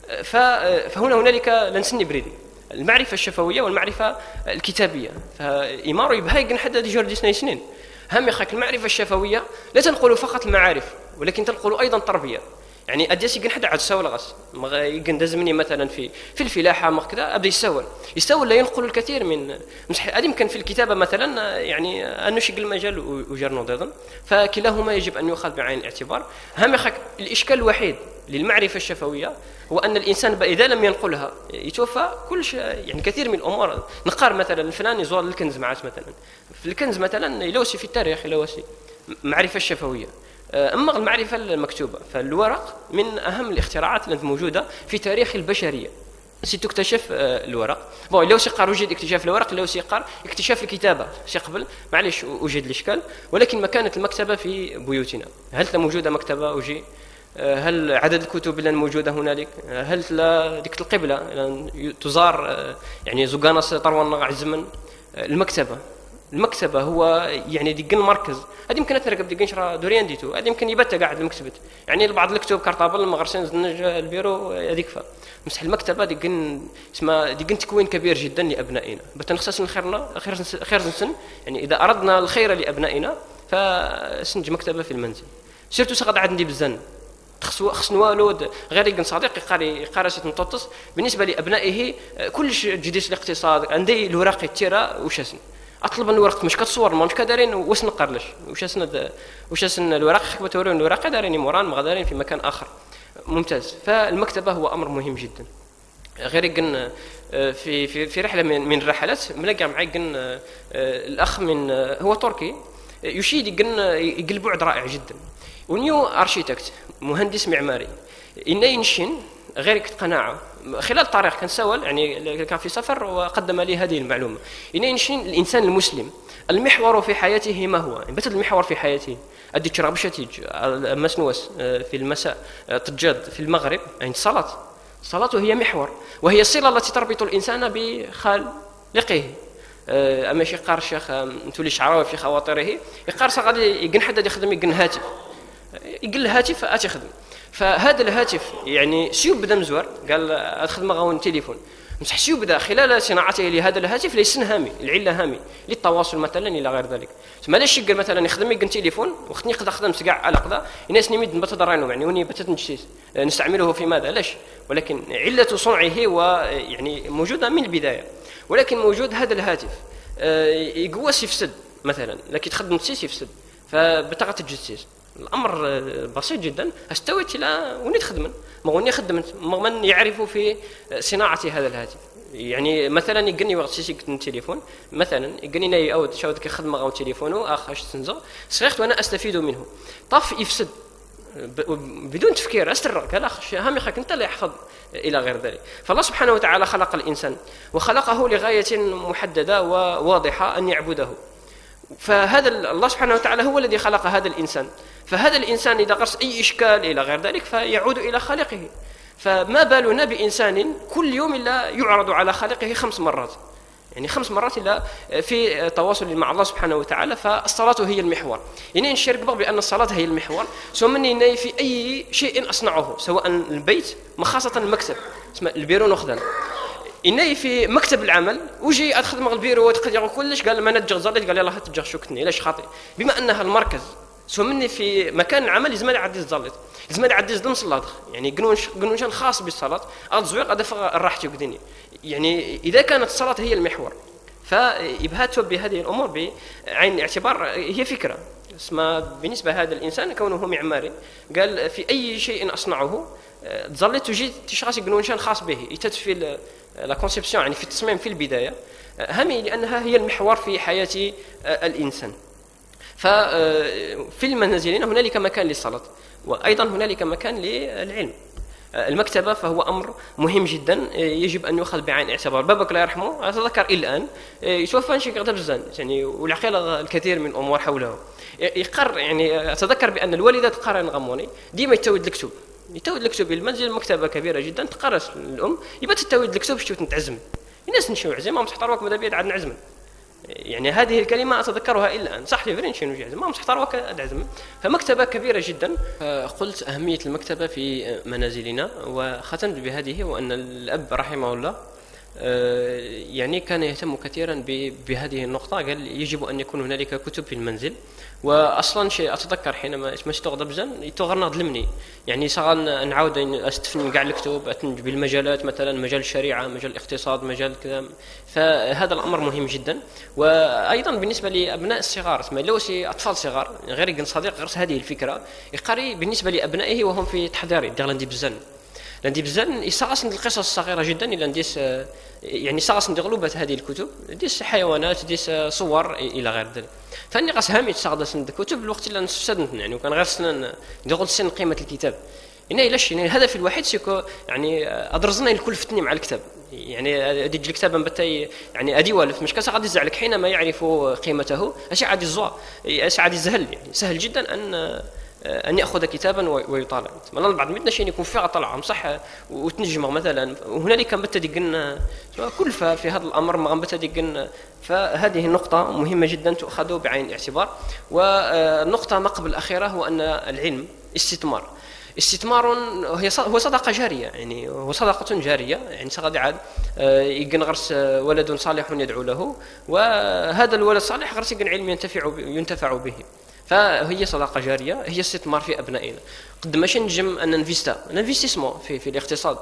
فهنا هنالك لنسني بريد المعرفه الشفويه والمعرفه الكتابيه. فإمارو يبها يقن حدا دي جوردي سنين سنين هم يخاك المعرفه الشفويه لا تنقل فقط المعارف ولكن تنقل ايضا تربيه. يعني اديس يقن حدا عاد ساول غاس يقن دزمني مثلا في في الفلاحه ما كذا ابدا يساول يساول لا ينقل الكثير من مسح هذه يمكن في الكتابه مثلا يعني انه شق المجال وجرنو ايضا، فكلاهما يجب ان يؤخذ بعين الاعتبار. هم يخاك الاشكال الوحيد للمعرفه الشفويه هو ان الانسان اذا لم ينقلها يتوفى كل شيء. يعني كثير من الامور نقار مثلا الفلان يزور الكنز معات مثلا، في الكنز مثلا يلوسي في التاريخ يلوسي معرفه الشفويه. اما المعرفه المكتوبه فالورق من اهم الاختراعات التي موجوده في تاريخ البشريه. سي تكتشف الورق بون لو سيقار وجد اكتشاف الورق، لو سيقار اكتشاف الكتابه سي قبل معليش وجد الاشكال، ولكن مكانه المكتبه في بيوتنا. هل موجوده مكتبه وجي؟ هل عدد الكتب اللي موجوده هنالك؟ هل لا ديك القبله تزار يعني زقانص طروان على الزمن؟ المكتبه المكتبه هو يعني ديك المركز هذه يمكن تركب ديك نشرا دوريان ديتو هذه يمكن يبت قاعد المكتبه يعني البعض الكتب كارطابل مغرسين زنج البيرو هذيك فا مسح المكتبه ديك اسمها ديك تكوين كبير جدا لابنائنا بتنخصص خيرنا خير خير سن. يعني اذا اردنا الخير لابنائنا فسنج مكتبه في المنزل. سيرتو سغد عندي بزن خصو خصنا والو غير يقن صديق يقاري يقاري نططس بالنسبه لابنائه كلش جديد الاقتصاد عندي الوراق التيرا وشاسن اطلب ان الورق مش كتصور ما مش كدارين واش نقرلش واش اسند واش اسن الورق خكبه تورين الورق دارين موران مغدارين في مكان اخر ممتاز. فالمكتبه هو امر مهم جدا. غير يقن في في في رحله من من الرحلات ملقى معي يقن الاخ من هو تركي يشيد يقن يقل بعد رائع جدا ونيو ارشيتكت مهندس معماري إن ينشن غير قناعه خلال الطريق كان سوال يعني كان في سفر وقدم لي هذه المعلومه إن ينشن الانسان المسلم المحور في حياته ما هو؟ يعني بس المحور في حياته ادي تشرب شتيج مسنوس في المساء تجاد في المغرب يعني الصلاه الصلاه هي محور وهي الصله التي تربط الانسان بخالقه. اما شي قار الشيخ تولي شعراوي في خواطره يقار غادي يقن حد يخدم يقن هاتف يقل الهاتف اتي خدم. فهذا الهاتف يعني سيوب بدا مزوار قال الخدمه غاون تليفون بصح يبدا خلال صناعته لهذا الهاتف ليس هامي، العله هامي للتواصل مثلا الى غير ذلك. ثم لاش يقدر مثلا يخدم يقن تليفون وقت نقدر خدم كاع على قضاء الناس نمد بتضرينه يعني وني بتتنجسيس نستعمله في ماذا لاش، ولكن عله صنعه ويعني موجوده من البدايه. ولكن موجود هذا الهاتف يقوس يفسد مثلا، لكن تخدم تسيس يفسد فبتغى تجسيس. الامر بسيط جدا، استويت الى وني تخدم ما غني خدمت ما من يعرف في صناعه هذا الهاتف. يعني مثلا يقني وقت سيسيك التليفون مثلا يقني ناي او شاود كخدمه او تليفونه اخ اش تنزل صغيرت وانا استفيد منه طف يفسد بدون تفكير استر كلا هامي خاك انت اللي يحفظ الى غير ذلك. فالله سبحانه وتعالى خلق الانسان وخلقه لغايه محدده وواضحه ان يعبده. فهذا الله سبحانه وتعالى هو الذي خلق هذا الانسان، فهذا الانسان اذا قرص اي اشكال الى غير ذلك فيعود الى خالقه. فما بالنا بإنسان كل يوم إلا يعرض على خالقه خمس مرات، يعني خمس مرات إلا في تواصل مع الله سبحانه وتعالى. فالصلاة هي المحور، يعني نشارك بأن الصلاة هي المحور. سومني في أي شيء أصنعه سواء البيت ما خاصة المكتب اسمه البيرو نخدم إني في مكتب العمل وجي أدخل مع البيرو وتقدر كلش قال ما نتجغ زلت قال يلا هتجغ شكتني ليش خاطئ بما أنها المركز. سومني في مكان العمل لازم يعدي الزلط لازم يعدي زلم صلاة يعني قنونش قنونشان خاص بالصلاة الزويق هذا الراحة يقدني. يعني إذا كانت الصلاة هي المحور فيبهات بهذه الأمور بعين الاعتبار هي فكرة اسمها بالنسبة هذا الإنسان كونه معماري قال في أي شيء أصنعه تظلت تجي تشخاص قنونشان خاص به يتدفي لا كونسيبسيون يعني في التصميم في البداية همي لأنها هي المحور في حياة الإنسان. ففي المنازلين هنالك مكان للصلاة وأيضا هنالك مكان للعلم. المكتبة فهو أمر مهم جدا يجب أن يؤخذ بعين الاعتبار. بابك الله يرحمه أتذكر إلى الآن يتوفى شيء قد بزان يعني والعقل الكثير من الأمور حوله يقر يعني أتذكر بأن الوالدة تقرأ غموني ديما يتود الكتب يتود الكتب المنزل مكتبة كبيرة جدا تقرأ الأم يبقى تتود الكتب شتو تنتعزم الناس نشوف عزم ما مستحضروك ماذا بيد عندنا عزم. يعني هذه الكلمة أتذكرها إلا الآن صح لي فرين شنو جاهز ما مستحضر وكا أدعزم. فمكتبة كبيرة جدا. قلت أهمية المكتبة في منازلنا وختمت بهذه وأن الأب رحمه الله يعني كان يهتم كثيرا بهذه النقطة قال يجب أن يكون هنالك كتب في المنزل. واصلا شيء اتذكر حينما مشتغل بزن يتغرنا ظلمني يعني صار نعاود استفني كاع الكتب اتنج بالمجالات مثلا مجال الشريعه مجال الاقتصاد مجال كذا. فهذا الامر مهم جدا. وايضا بالنسبه لابناء الصغار اسمع لو سي اطفال صغار غير يقن صديق غير هذه الفكره يقري بالنسبه لابنائه وهم في تحضير ديال عندي بزن عندي بزن يسقس القصص الصغيره جدا الى نديس يعني سقس غلوبات هذه الكتب ديس حيوانات ديس صور الى غير ذلك. فاني قاس هامي تساعد الكتب الوقت اللي نستفدت يعني وكان غير سنن ندير سن قيمه الكتاب هنا لاش يعني الهدف الوحيد سيكو يعني ادرزنا الكل فتني مع الكتاب يعني هذه الكتاب نبتاي يعني ادي والف مش كاس غادي يزعلك حينما يعرف قيمته اش عادي الزوا اش عادي سهل يعني سهل جدا ان أن يأخذ كتابا ويطالع. مثلا بعض مدنا شيء يكون فيها طلعة صح وتنجم مثلا وهنالك مبتدئ قلنا كلفة في هذا الأمر ما مبتدئ قلنا. فهذه النقطة مهمة جدا تأخذ بعين الاعتبار. والنقطة ما قبل الأخيرة هو أن العلم استثمار استثمار هو صدقة جارية يعني هو صدقة جارية يعني سغادي عاد يقن غرس ولد صالح يدعو له وهذا الولد الصالح غرس يقن علم ينتفع ينتفع به. فهي صدقة جارية هي استثمار في أبنائنا. قد ماشي نجم أن ننفيستا ننفيستيسمون في في الاقتصاد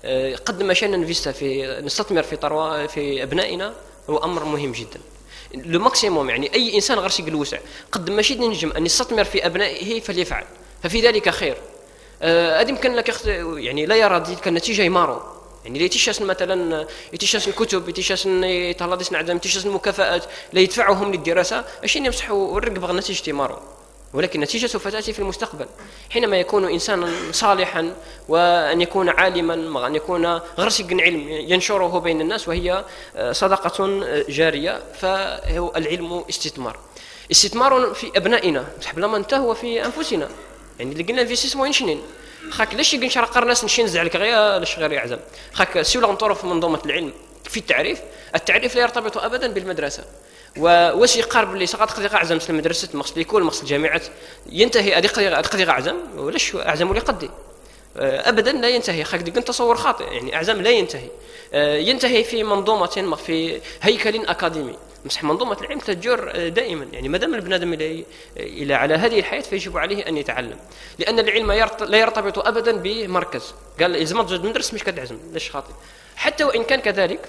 قد ماشي ننفيستا في نستثمر في طروا في أبنائنا هو أمر مهم جدا. لو ماكسيموم يعني أي إنسان غرس يقول وسع قد ماشي نجم أن يستثمر في أبنائه فليفعل ففي ذلك خير. هذا يمكن لك يعني لا يرى ذلك النتيجة يمارو يعني اللي تيشاس مثلا يتيشاس الكتب يتيشاس يتهلادس نعدم يتيشاس المكافآت لا يدفعهم للدراسة اشين يمسحوا والرق بغى نتيجة يمارو ولكن النتيجة سوف تأتي في المستقبل حينما يكون إنسانا صالحا وأن يكون عالما أن يكون غرس علم ينشره بين الناس وهي صدقة جارية. فهو العلم استثمار استثمار في أبنائنا بلا ما انتهى في أنفسنا يعني اللي قلنا انفستيسمون ينشنين خاك لاش ينشر قرناس نشين زعلك غير لاش غير يعزم خاك سيولا نطرف في منظومه العلم في التعريف التعريف لا يرتبط ابدا بالمدرسه واش يقارب اللي سقط قضيه اعزم في المدرسه مقصد يكون مقصد الجامعات ينتهي هذه قضيه قضيه اعزم ولاش اعزم ولا قدي ابدا لا ينتهي. خاك ديك تصور خاطئ، يعني اعزام لا ينتهي، ينتهي في منظومه في هيكل اكاديمي. مسح منظومه العلم تجر دائما، يعني ما دام البنادم الى الى على هذه الحياه فيجب عليه ان يتعلم، لان العلم لا يرتبط ابدا بمركز. قال اذا ما تزود مدرس مش كتعزم، ليش خاطئ؟ حتى وان كان كذلك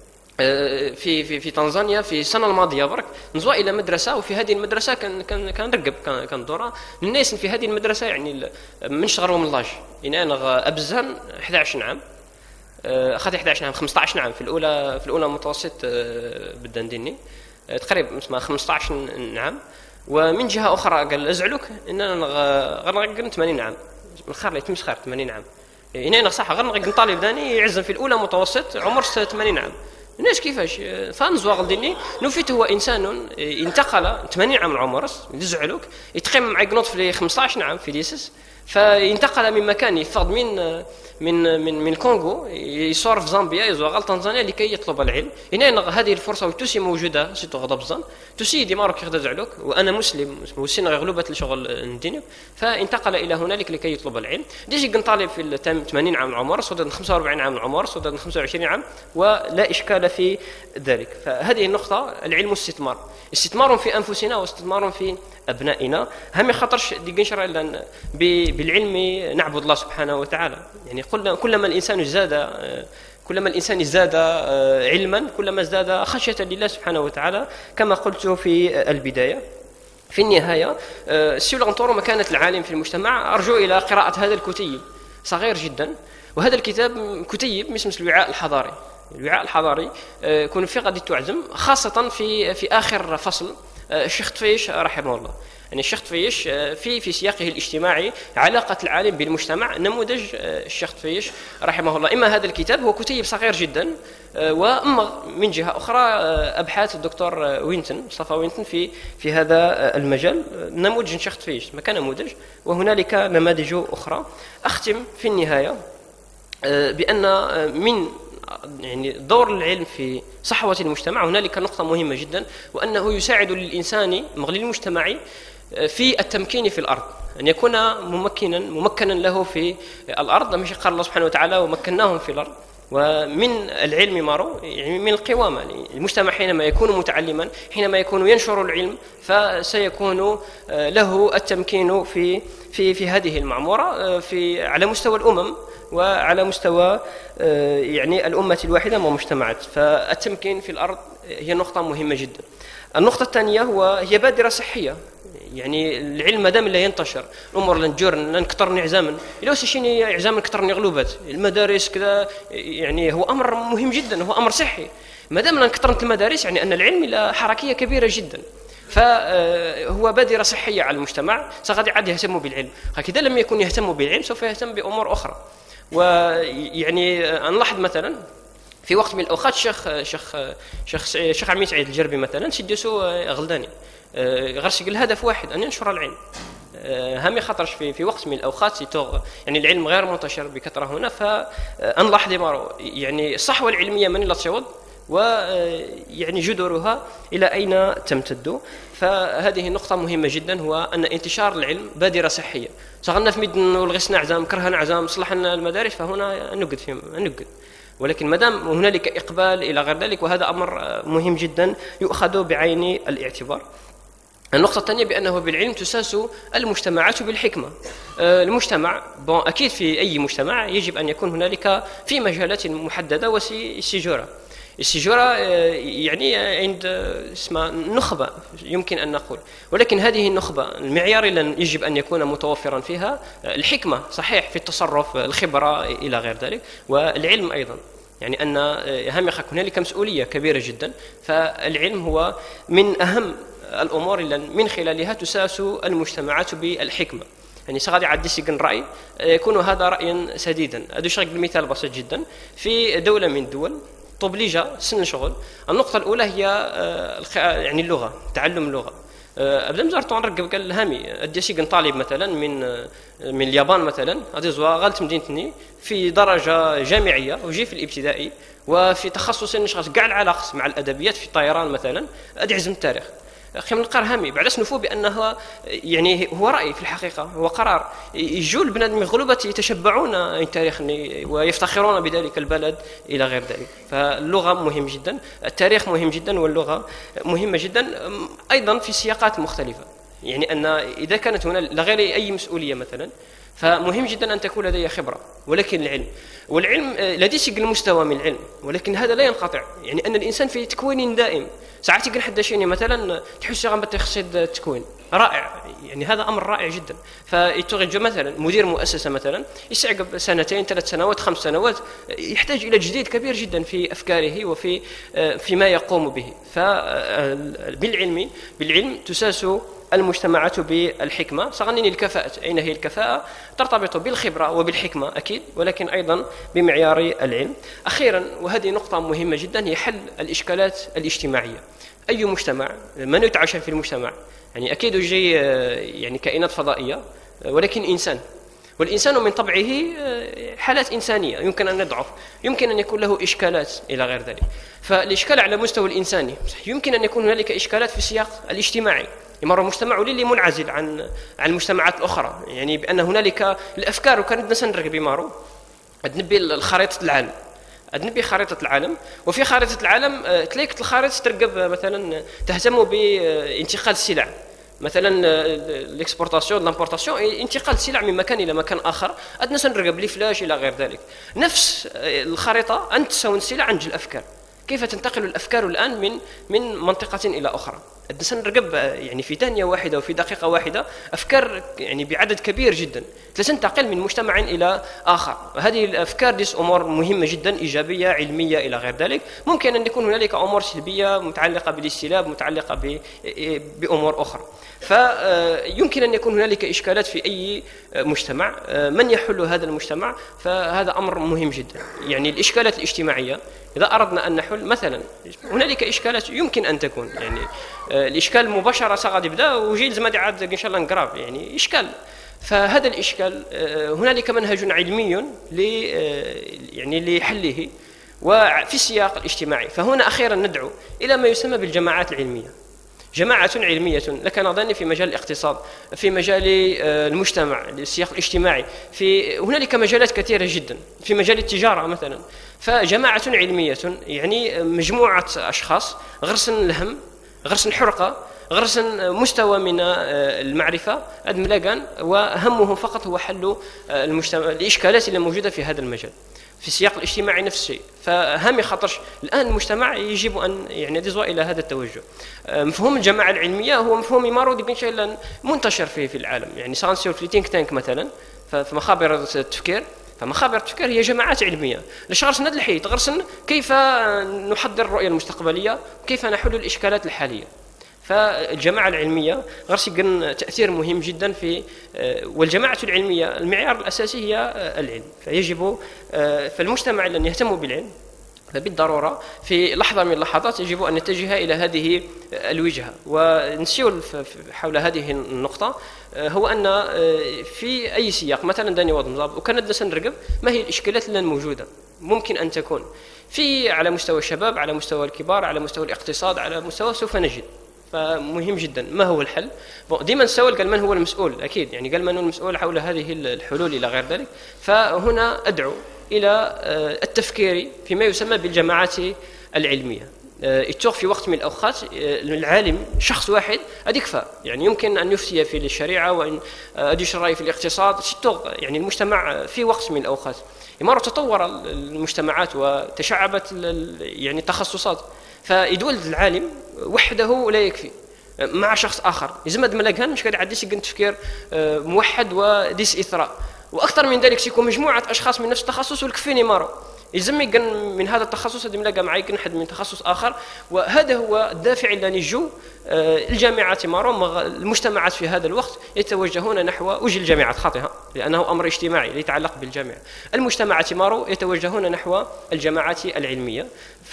في في في تنزانيا في السنه الماضيه برك نزوا الى مدرسه، وفي هذه المدرسه كان كان كان رقب كان كان دورة الناس في هذه المدرسه، يعني من شغلوا من لاج. يعني انا ابزان احد عشر عام، اخذت احد عشر عام خمسة عشر عام في الاولى في الاولى متوسط بالدندني تقريبا اسمها خمسة عشر عام. ومن جهه اخرى قال ازعلوك ان انا غنرقم ثمانين عام من خير لي تمسخر ثمانين عام. يعني انا صح غنرقم طالب ثاني يعزم في الاولى متوسط عمر ثمانين عام. الناس كيفاش فنزواغ ديني نوفيت هو انسان انتقل ثمانين عام العمر يزعلوك يتقيم مع قنوط في خمسة عشر عام في ليسس، فانتقل من مكان يفض من من من من الكونغو يصور في زامبيا يزوغ تنزانيا لكي يطلب العلم. هنا هذه الفرصه وتسي موجوده سيتو غضب زان تسي دي ماروك يخدز علوك وانا مسلم وسين غلوبه الشغل الديني، فانتقل الى هنالك لكي يطلب العلم. ديجي كان طالب في ثمانين عام العمر، صدد خمسة وأربعين عام العمر، صدد خمسة وعشرين عام، ولا اشكال في ذلك. فهذه النقطه العلم استثمار، استثمار في انفسنا واستثمار في ابنائنا. هم خطرش دي قنشر بالعلم نعبد الله سبحانه وتعالى. يعني كلما الانسان زاد كلما الانسان زاد علما كلما ازداد خشيه لله سبحانه وتعالى، كما قلت في البدايه. في النهايه سيولانتورو مكانه العالم في المجتمع، ارجو الى قراءه هذا الكتيب صغير جدا. وهذا الكتاب كتيب اسمه الوعاء الحضاري. الوعاء الحضاري يكون في غادي تعزم خاصه في في اخر فصل الشيخ طفيش رحمه الله. يعني الشيخ طفيش في في سياقه الاجتماعي علاقه العالم بالمجتمع نموذج الشيخ طفيش رحمه الله. اما هذا الكتاب هو كتيب صغير جدا، واما من جهه اخرى ابحاث الدكتور وينتون مصطفى وينتون في في هذا المجال نموذج الشيخ طفيش ما كان نموذج، وهنالك نماذج اخرى. اختم في النهايه بان من يعني دور العلم في صحوة المجتمع هنالك نقطة مهمة جدا، وأنه يساعد للإنسان مغلي المجتمعي في التمكين في الأرض، أن يكون ممكنا ممكنا له في الأرض. مش قال الله سبحانه وتعالى ومكناهم في الأرض. ومن العلم مارو يعني من القوامة، يعني المجتمع حينما يكون متعلما حينما يكون ينشر العلم فسيكون له التمكين في في في هذه المعمورة في على مستوى الأمم وعلى مستوى يعني الأمة الواحدة ومجتمعات. فالتمكين في الأرض هي نقطة مهمة جدا. النقطة الثانية هو هي بادرة صحية. يعني العلم ما دام لا ينتشر الامور لنجور نكثر نعزاما الا شيني عزاما كثر غلوبات المدارس كذا، يعني هو امر مهم جدا، هو امر صحي. ما دام نكثر المدارس يعني ان العلم له حركيه كبيره جدا، فهو بادره صحيه على المجتمع. سغادي عاد يهتموا بالعلم، هكذا لم يكن يهتم بالعلم سوف يهتم بامور اخرى. ويعني نلاحظ مثلا في وقت من الاوقات شيخ شيخ شيخ شيخ عمي سعيد الجربي مثلا سدسو غلداني غرس الهدف واحد ان ينشر العلم. هم خطرش في في وقت من الاوقات يعني العلم غير منتشر بكثره هنا، فنلاحظ يعني الصحوه العلميه من لا تصعد ويعني جذورها الى اين تمتد. فهذه نقطه مهمه جدا، هو ان انتشار العلم بادره صحيه. شغلنا في ميدن والغسنا عزام كرهنا عزام صلحنا المدارس فهنا نقد فيهم نقد، ولكن ما دام هنالك اقبال الى غير ذلك وهذا امر مهم جدا يؤخذ بعين الاعتبار. النقطة الثانية بأنه بالعلم تساس المجتمعات بالحكمة. المجتمع بون أكيد في أي مجتمع يجب أن يكون هنالك في مجالات محددة والسجورة. السجورة يعني عند اسمها نخبة يمكن أن نقول، ولكن هذه النخبة المعيار اللي يجب أن يكون متوفرا فيها الحكمة صحيح في التصرف، الخبرة إلى غير ذلك، والعلم أيضا. يعني أن هم هنالك مسؤولية كبيرة جدا، فالعلم هو من أهم الأمور اللي من خلالها تساس المجتمعات بالحكمة. يعني سغادي عدي سيكن رأي يكون هذا رأيا سديدا. أدوشرك بمثال بسيط جدا. في دولة من الدول طبليجة سن شغل، النقطة الأولى هي يعني اللغة، تعلم اللغة. أبدا مزارتون رقب قال هامي أدي سيكن طالب مثلا من من اليابان مثلا هذه زوا غالت مدينتني في درجة جامعية وجي في الابتدائي وفي تخصص نشغل كاع العلاقة مع الأدبيات في الطيران مثلا أدي عزم التاريخ. قيم الإنقاذ هامي بعدش نفو بأنها يعني هو رأي في الحقيقة، هو قرار يجوا البنادم غلوبة يتشبعون التاريخ ويفتخرون بذلك البلد إلى غير ذلك. فاللغة مهم جدا، التاريخ مهم جدا، واللغة مهمة جدا أيضا في سياقات مختلفة. يعني أن إذا كانت هنا لغير أي مسؤولية مثلا فمهم جدا أن تكون لدي خبرة، ولكن العلم والعلم لدي سجل المستوى من العلم، ولكن هذا لا ينقطع. يعني أن الإنسان في تكوين دائم، ساعات يقول حدا شيء مثلا تحس غنبت تخصيد التكوين رائع، يعني هذا أمر رائع جدا. فيتوجد مثلا مدير مؤسسة مثلا يستعقب سنتين ثلاث سنوات خمس سنوات يحتاج إلى تجديد كبير جدا في أفكاره وفي فيما يقوم به. فبالعلم بالعلم تساس المجتمعات بالحكمة. صغنني الكفاءة، أين هي الكفاءة؟ ترتبط بالخبرة وبالحكمة أكيد، ولكن أيضا بمعيار العلم. أخيرا وهذه نقطة مهمة جدا هي حل الإشكالات الاجتماعية. أي مجتمع من يتعايش في المجتمع؟ يعني أكيد يجي يعني كائنات فضائية، ولكن إنسان، والإنسان من طبعه حالات إنسانية، يمكن أن يضعف، يمكن أن يكون له إشكالات إلى غير ذلك. فالإشكال على مستوى الإنساني يمكن أن يكون هنالك إشكالات في السياق الاجتماعي. يمر مجتمع للي منعزل عن عن المجتمعات الأخرى، يعني بأن هنالك الأفكار وكانت نسنرق بمارو أدنبي الخريطة العالم، أدنبي خريطة العالم، وفي خريطة العالم تلاقي الخريطة ترقب مثلا تهتم بانتقال السلع، مثلا الاكسبورتاسيون لامبورتاسيون، انتقال السلع من مكان الى مكان اخر، ادنا سنرقب لي فلاش الى غير ذلك. نفس الخريطه انت تساوي السلع عند الافكار، كيف تنتقل الافكار الان من من منطقه الى اخرى. ادنا سنرقب يعني في ثانيه واحده وفي دقيقه واحده افكار يعني بعدد كبير جدا تنتقل من مجتمع الى اخر. هذه الافكار دي امور مهمه جدا، ايجابيه علميه الى غير ذلك. ممكن ان يكون هنالك امور سلبيه متعلقه بالاستلاب، متعلقه بامور اخرى. فيمكن أن يكون هنالك إشكالات في أي مجتمع. من يحل هذا المجتمع؟ فهذا أمر مهم جدا. يعني الإشكالات الاجتماعية إذا أردنا أن نحل، مثلا هنالك إشكالات يمكن أن تكون يعني الإشكال المباشرة سغاد يبدأ وجيل زمادي عاد إن شاء الله نقراب يعني إشكال. فهذا الإشكال هنالك منهج علمي ل يعني لحله وفي السياق الاجتماعي. فهنا أخيرا ندعو إلى ما يسمى بالجماعات العلمية، جماعة علمية لك نظني في مجال الاقتصاد، في مجال المجتمع، السياق الاجتماعي، في هنالك مجالات كثيرة جدا، في مجال التجارة مثلا. فجماعة علمية يعني مجموعة أشخاص غرسن الهم، غرسن حرقة، غرسن مستوى من المعرفة أدملاقان، وهمهم فقط هو حل المجتمع الإشكالات اللي موجودة في هذا المجال. في السياق الاجتماعي نفس الشيء. فهم خطرش الآن المجتمع يجب أن يعني يدزو إلى هذا التوجه. مفهوم الجماعة العلمية هو مفهوم يمارو منتشر فيه في العالم. يعني سانسيو في تينك تانك مثلا، فمخابر التفكير، فمخابر التفكير هي جماعات علمية لشغرسنا الحيط، غرسن كيف نحضر الرؤية المستقبلية، كيف نحل الإشكالات الحالية. فالجماعة العلمية غرس يكون تأثير مهم جدا في، والجماعة العلمية المعيار الأساسي هي العلم. فيجب فالمجتمع الذي يهتم بالعلم فبالضرورة في لحظة من اللحظات يجب أن نتجه إلى هذه الوجهة. ونسير حول هذه النقطة هو أن في أي سياق مثلا داني وضمضاب وكانت نسنرقب ما هي الإشكالات اللي موجودة ممكن أن تكون في على مستوى الشباب، على مستوى الكبار، على مستوى الاقتصاد، على مستوى سوف نجد. فمهم جدا ما هو الحل. ديما نسأل قال من هو المسؤول، أكيد يعني قال من هو المسؤول حول هذه الحلول إلى غير ذلك. فهنا أدعو إلى التفكير فيما يسمى بالجماعات العلمية. يتوق في وقت من الأوقات العالم شخص واحد أديكفى، يعني يمكن أن يفتي في الشريعة وأن أديش رأي في الاقتصاد. يعني المجتمع في وقت من الأوقات مرة تطور المجتمعات وتشعبت يعني التخصصات، فيدولد العالم وحده لا يكفي مع شخص آخر يزمد ملاقهن مش قاعد يعديش يقن تفكير موحد وديس إثراء. وأكثر من ذلك سيكون مجموعة أشخاص من نفس التخصص والكفيني مرة يلزم يقن من هذا التخصص هذا ملاقى معي يقن حد من تخصص آخر. وهذا هو الدافع اللي نجو الجامعات مرة المجتمعات في هذا الوقت يتوجهون نحو وجه الجامعات خاطئة لأنه أمر اجتماعي يتعلق بالجامعة. المجتمعات مرة يتوجهون نحو الجماعات العلمية.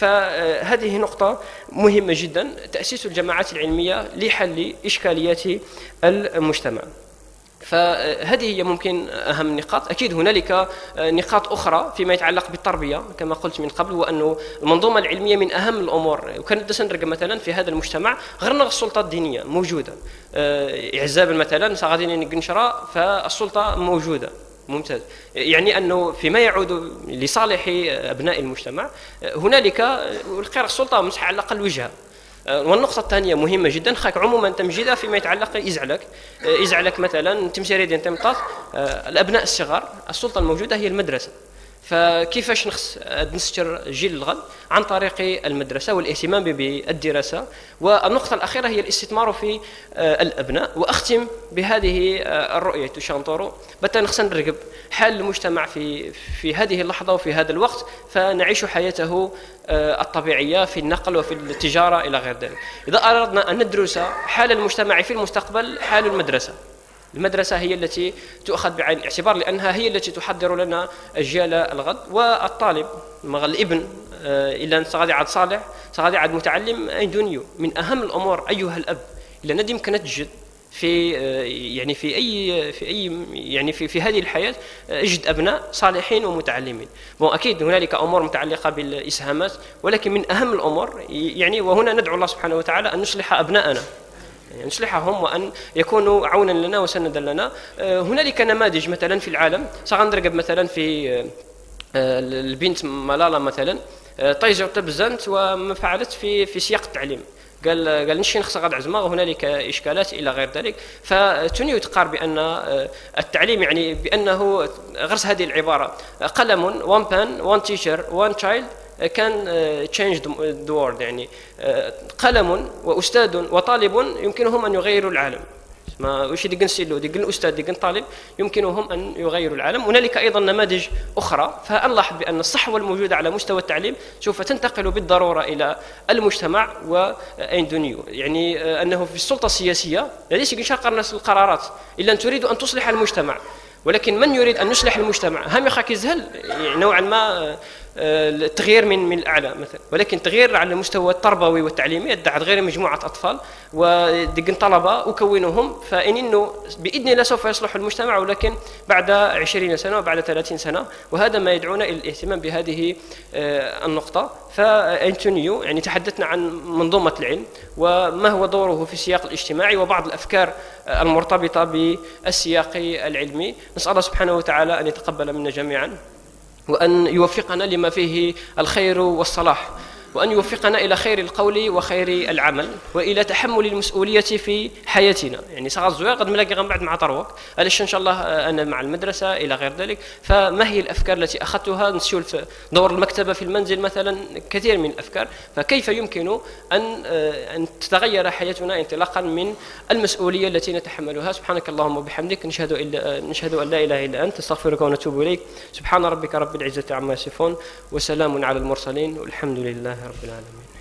فهذه نقطة مهمة جدا، تأسيس الجماعات العلمية لحل إشكاليات المجتمع. فهذه هي ممكن أهم النقاط. أكيد هنالك نقاط أخرى فيما يتعلق بالتربية كما قلت من قبل، وأنه المنظومة العلمية من أهم الأمور. وكانت سنرجع مثلا في هذا المجتمع غير السلطة الدينية موجودة، إعزاب مثلا سغادي نقنشرة فالسلطة موجودة ممتاز، يعني أنه فيما يعود لصالح أبناء المجتمع هنالك القراءة السلطة مسح على الأقل وجهها. والنقطة الثانية مهمة جدا خاك عموما تمجيدها فيما يتعلق إزعلك إزعلك مثلا تمشي ديال تمطاط الأبناء الصغار، السلطة الموجودة هي المدرسة. فكيفاش نخص نستر جيل الغد؟ عن طريق المدرسة والاهتمام بالدراسة. والنقطة الأخيرة هي الاستثمار في الأبناء. وأختم بهذه الرؤية تشانطورو بتا نخص نرقب حال المجتمع في في هذه اللحظة وفي هذا الوقت، فنعيش حياته الطبيعية في النقل وفي التجارة إلى غير ذلك. إذا أردنا أن ندرس حال المجتمع في المستقبل، حال المدرسة المدرسة هي التي تؤخذ بعين الاعتبار، لأنها هي التي تحضر لنا أجيال الغد. والطالب الابن إلا سغادي عاد صالح سغادي عاد متعلم أين دنيو. من أهم الأمور أيها الأب إلا ندم كانت تجد في يعني في أي في أي يعني في في هذه الحياة اجد أبناء صالحين ومتعلمين. بون أكيد هنالك أمور متعلقة بالإسهامات، ولكن من أهم الأمور يعني، وهنا ندعو الله سبحانه وتعالى أن نصلح أبناءنا، يعني نصلحهم وأن يكونوا عونا لنا وسندا لنا. هنالك نماذج مثلا في العالم سغنرقب مثلا في البنت ملالا مثلا طيزر تبزنت وما فعلت في في سياق التعليم، قال قال نشي نخص غاد عزمه وهنالك اشكالات الى غير ذلك. فتنيو تقار بان التعليم يعني بانه غرس هذه العباره قلم وان بان وان تيشر وان تشايلد كان تشينج ذا وورلد، يعني قلم واستاذ وطالب يمكنهم ان يغيروا العالم. ما وش ديك نسيلو ديك الاستاذ ديك الطالب يمكنهم ان يغيروا العالم. هنالك ايضا نماذج اخرى، فنلاحظ بان الصحوه الموجوده على مستوى التعليم سوف تنتقل بالضروره الى المجتمع واين دنيو، يعني انه في السلطه السياسيه ليس ينشق الناس القرارات الا ان تريد ان تصلح المجتمع، ولكن من يريد ان يصلح المجتمع هم يخاك يزهل يعني نوعا ما التغيير من من الاعلى مثلا، ولكن تغيير على المستوى التربوي والتعليمي يدعى غير مجموعه اطفال ودق طلبه اكونهم، فان انه باذن الله سوف يصلح المجتمع، ولكن بعد عشرين سنه وبعد ثلاثين سنه. وهذا ما يدعونا الى الاهتمام بهذه النقطه. فأنتونيو يعني تحدثنا عن منظومه العلم وما هو دوره في السياق الاجتماعي وبعض الافكار المرتبطه بالسياق العلمي. نسال الله سبحانه وتعالى ان يتقبل منا جميعا، وأن يوفقنا لما فيه الخير والصلاح، وأن يوفقنا إلى خير القول وخير العمل وإلى تحمل المسؤولية في حياتنا. يعني صغار الزواج قد ملاقي بعد مع طروق علاش إن شاء الله أنا مع المدرسة إلى غير ذلك. فما هي الأفكار التي أخذتها نسيول في دور المكتبة في المنزل مثلا، كثير من الأفكار. فكيف يمكن أن أن تتغير حياتنا انطلاقا من المسؤولية التي نتحملها؟ سبحانك اللهم وبحمدك نشهد إلا نشهد أن لا إله إلا أنت نستغفرك ونتوب إليك. سبحان ربك رب العزة عما يصفون وسلام على المرسلين والحمد لله رب العالمين.